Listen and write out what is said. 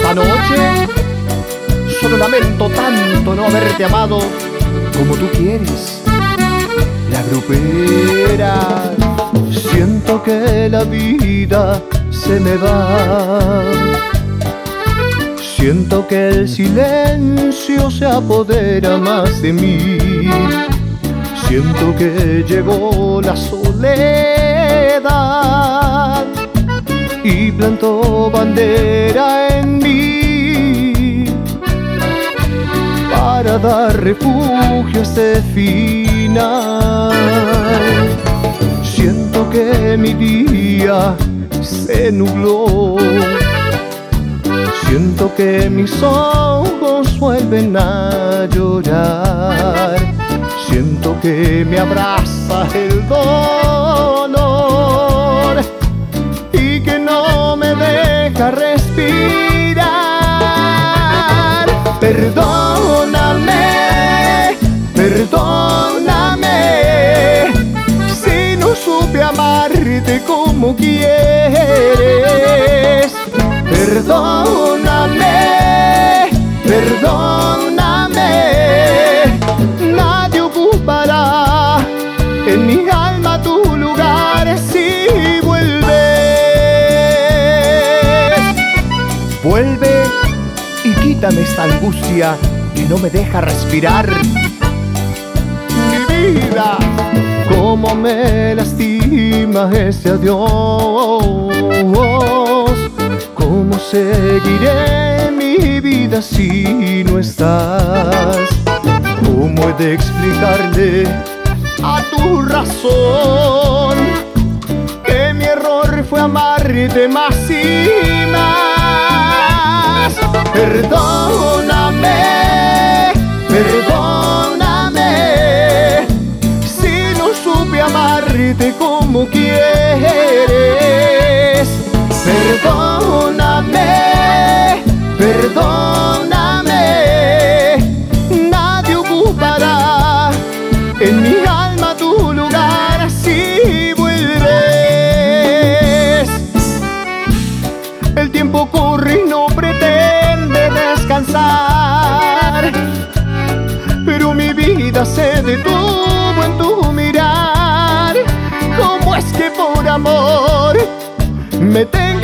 esta noche solo lamento tanto no haberte amado como tú quieres. La grupera, siento que la vida se me va. Siento que el silencio se apodera más de mí. Siento que llegó la soledad y plantó bandera en mí para dar refugio a este final. Siento que mi día se nubló. Siento que mis ojos vuelven a llorar. Siento que me abraza el dolor y que no me deja respirar. Perdóname, perdóname, si no supe amarte como quieres. Perdóname, perdóname, nadie ocupará en mi alma tu lugar si vuelves. Vuelve y quítame esta angustia que no me deja respirar. Mi vida, cómo me lastima este adiós. ¿Cómo seguiré mi vida si no estás? ¿Cómo he de explicarle a tu razón que mi error fue amarte más y más? Perdóname, perdóname, si no supe amarte como quieres. Perdóname, perdóname, nadie ocupará en mi alma tu lugar si vuelves. El tiempo corre y no pretende descansar, pero mi vida se detuvo en tu mirar. ¿Cómo es que por amor me tengo